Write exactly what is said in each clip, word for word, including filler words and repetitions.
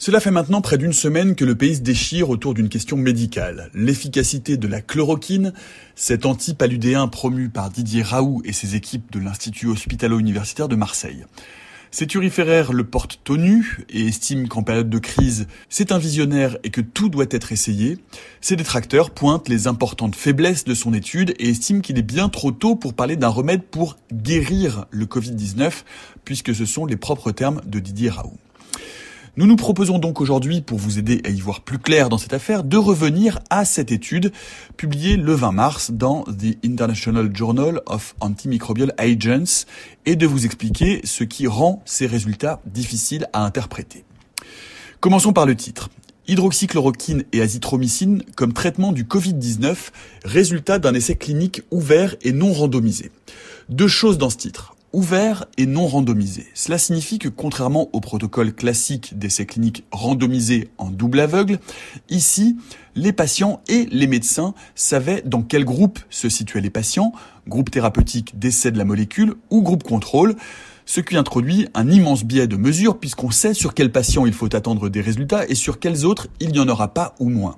Cela fait maintenant près d'une semaine que le pays se déchire autour d'une question médicale. L'efficacité de la chloroquine, cet antipaludéen promu par Didier Raoult et ses équipes de l'Institut hospitalo-universitaire de Marseille. Ces turiféraires le portent au nu et estiment qu'en période de crise, c'est un visionnaire et que tout doit être essayé. Ses détracteurs pointent les importantes faiblesses de son étude et estiment qu'il est bien trop tôt pour parler d'un remède pour guérir le covid dix-neuf, puisque ce sont les propres termes de Didier Raoult. Nous nous proposons donc aujourd'hui, pour vous aider à y voir plus clair dans cette affaire, de revenir à cette étude publiée le vingt mars dans The International Journal of Antimicrobial Agents et de vous expliquer ce qui rend ces résultats difficiles à interpréter. Commençons par le titre. Hydroxychloroquine et azithromycine comme traitement du covid dix-neuf, résultat d'un essai clinique ouvert et non randomisé. Deux choses dans ce titre. Ouvert et non randomisé. Cela signifie que contrairement au protocole classique d'essais cliniques randomisés en double aveugle, ici, les patients et les médecins savaient dans quel groupe se situaient les patients, groupe thérapeutique d'essai de la molécule ou groupe contrôle, ce qui introduit un immense biais de mesure puisqu'on sait sur quels patients il faut attendre des résultats et sur quels autres il n'y en aura pas ou moins.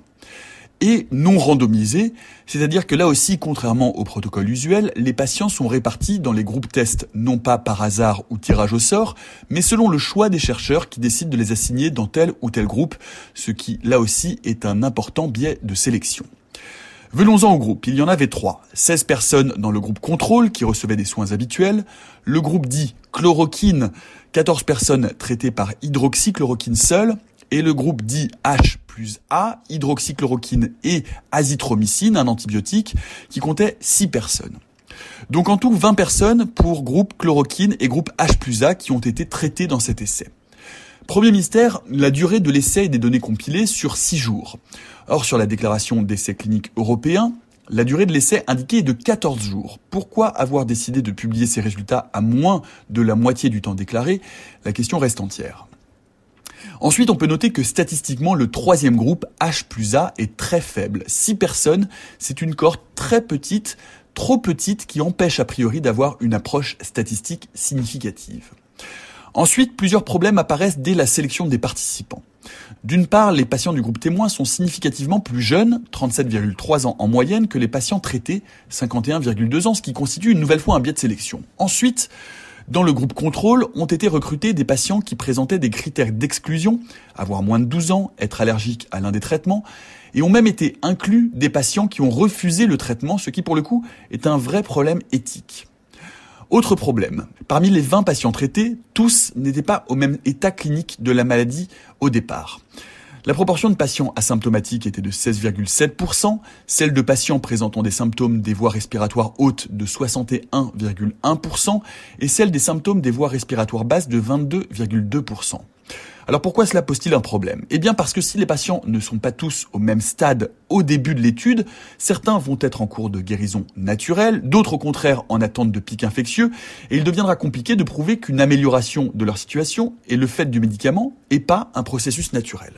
Et non randomisé, c'est-à-dire que là aussi, contrairement au protocole usuel, les patients sont répartis dans les groupes tests, non pas par hasard ou tirage au sort, mais selon le choix des chercheurs qui décident de les assigner dans tel ou tel groupe, ce qui, là aussi, est un important biais de sélection. Venons-en au groupe. Il y en avait trois. seize personnes dans le groupe contrôle qui recevaient des soins habituels, le groupe dit chloroquine, quatorze personnes traitées par hydroxychloroquine seule, et le groupe dit H plus A, hydroxychloroquine et azithromycine, un antibiotique, qui comptait six personnes. Donc en tout, vingt personnes pour groupe chloroquine et groupe H plus A qui ont été traitées dans cet essai. Premier mystère, la durée de l'essai et des données compilées sur six jours. Or, sur la déclaration d'essai clinique européen, la durée de l'essai indiquée est de quatorze jours. Pourquoi avoir décidé de publier ces résultats à moins de la moitié du temps déclaré? La question reste entière. Ensuite, on peut noter que statistiquement, le troisième groupe, H plus A, est très faible. Six personnes, c'est une cohorte très petite, trop petite, qui empêche a priori d'avoir une approche statistique significative. Ensuite, plusieurs problèmes apparaissent dès la sélection des participants. D'une part, les patients du groupe témoin sont significativement plus jeunes, trente-sept virgule trois ans en moyenne, que les patients traités, cinquante et un virgule deux ans, ce qui constitue une nouvelle fois un biais de sélection. Ensuite, dans le groupe contrôle, ont été recrutés des patients qui présentaient des critères d'exclusion, avoir moins de douze ans, être allergiques à l'un des traitements, et ont même été inclus des patients qui ont refusé le traitement, ce qui pour le coup est un vrai problème éthique. Autre problème, parmi les vingt patients traités, tous n'étaient pas au même état clinique de la maladie au départ. La proportion de patients asymptomatiques était de seize virgule sept pour cent, celle de patients présentant des symptômes des voies respiratoires hautes de soixante et un virgule un pour cent et celle des symptômes des voies respiratoires basses de vingt-deux virgule deux pour cent. Alors pourquoi cela pose-t-il un problème? Eh bien parce que si les patients ne sont pas tous au même stade au début de l'étude, certains vont être en cours de guérison naturelle, d'autres au contraire en attente de pic infectieux, et il deviendra compliqué de prouver qu'une amélioration de leur situation est le fait du médicament et pas un processus naturel.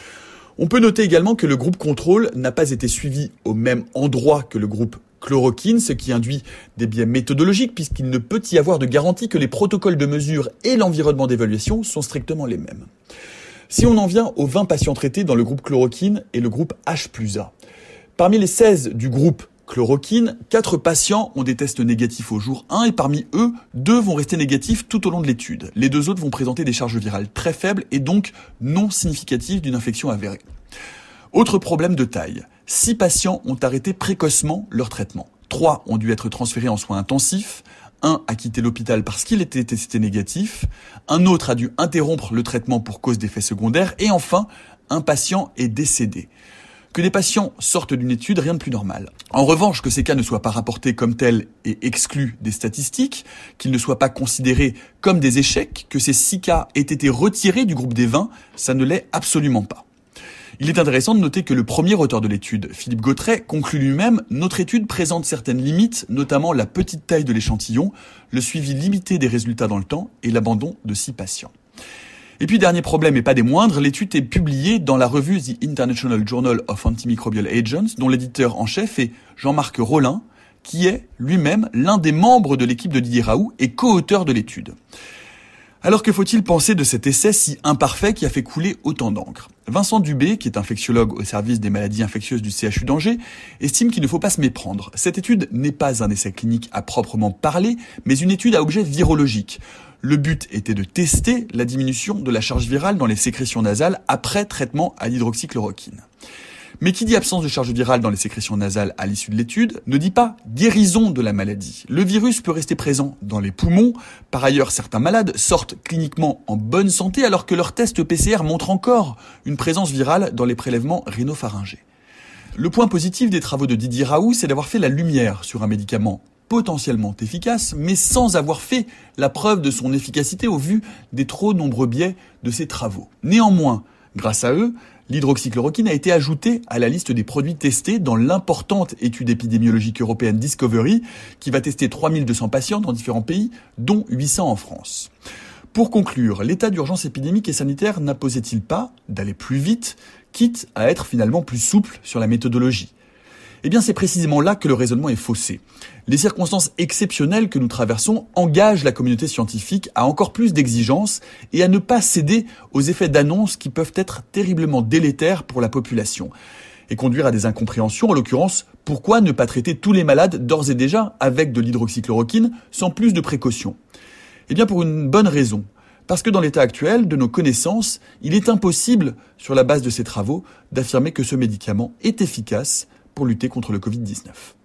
On peut noter également que le groupe contrôle n'a pas été suivi au même endroit que le groupe chloroquine, ce qui induit des biais méthodologiques puisqu'il ne peut y avoir de garantie que les protocoles de mesure et l'environnement d'évaluation sont strictement les mêmes. Si on en vient aux vingt patients traités dans le groupe chloroquine et le groupe H plus A, parmi les seize du groupe chloroquine, quatre patients ont des tests négatifs au jour un et parmi eux, deux vont rester négatifs tout au long de l'étude. Les deux autres vont présenter des charges virales très faibles et donc non significatives d'une infection avérée. Autre problème de taille, six patients ont arrêté précocement leur traitement. Trois ont dû être transférés en soins intensifs, un a quitté l'hôpital parce qu'il était testé négatif, un autre a dû interrompre le traitement pour cause d'effets secondaires et enfin, un patient est décédé. Que des patients sortent d'une étude, rien de plus normal. En revanche, que ces cas ne soient pas rapportés comme tels et exclus des statistiques, qu'ils ne soient pas considérés comme des échecs, que ces six cas aient été retirés du groupe des vingt, ça ne l'est absolument pas. Il est intéressant de noter que le premier auteur de l'étude, Philippe Gautret, conclut lui-même « Notre étude présente certaines limites, notamment la petite taille de l'échantillon, le suivi limité des résultats dans le temps et l'abandon de six patients ». Et puis, dernier problème et pas des moindres, l'étude est publiée dans la revue The International Journal of Antimicrobial Agents, dont l'éditeur en chef est Jean-Marc Rollin, qui est lui-même l'un des membres de l'équipe de Didier Raoult et co-auteur de l'étude. Alors que faut-il penser de cet essai si imparfait qui a fait couler autant d'encre ? Vincent Dubé, qui est infectiologue au service des maladies infectieuses du C H U d'Angers, estime qu'il ne faut pas se méprendre. Cette étude n'est pas un essai clinique à proprement parler, mais une étude à objet virologique. Le but était de tester la diminution de la charge virale dans les sécrétions nasales après traitement à l'hydroxychloroquine. Mais qui dit absence de charge virale dans les sécrétions nasales à l'issue de l'étude ne dit pas guérison de la maladie. Le virus peut rester présent dans les poumons. Par ailleurs, certains malades sortent cliniquement en bonne santé alors que leur test P C R montre encore une présence virale dans les prélèvements rhinopharyngés. Le point positif des travaux de Didier Raoult, c'est d'avoir fait la lumière sur un médicament potentiellement efficace, mais sans avoir fait la preuve de son efficacité au vu des trop nombreux biais de ses travaux. Néanmoins, grâce à eux, l'hydroxychloroquine a été ajoutée à la liste des produits testés dans l'importante étude épidémiologique européenne Discovery, qui va tester trois mille deux cents patients dans différents pays, dont huit cents en France. Pour conclure, l'état d'urgence épidémique et sanitaire n'imposait-il pas d'aller plus vite, quitte à être finalement plus souple sur la méthodologie ? Eh bien, c'est précisément là que le raisonnement est faussé. Les circonstances exceptionnelles que nous traversons engagent la communauté scientifique à encore plus d'exigences et à ne pas céder aux effets d'annonce qui peuvent être terriblement délétères pour la population et conduire à des incompréhensions. En l'occurrence, pourquoi ne pas traiter tous les malades d'ores et déjà avec de l'hydroxychloroquine sans plus de précautions ? Eh bien, pour une bonne raison. Parce que dans l'état actuel de nos connaissances, il est impossible, sur la base de ces travaux, d'affirmer que ce médicament est efficace pour lutter contre le covid dix-neuf.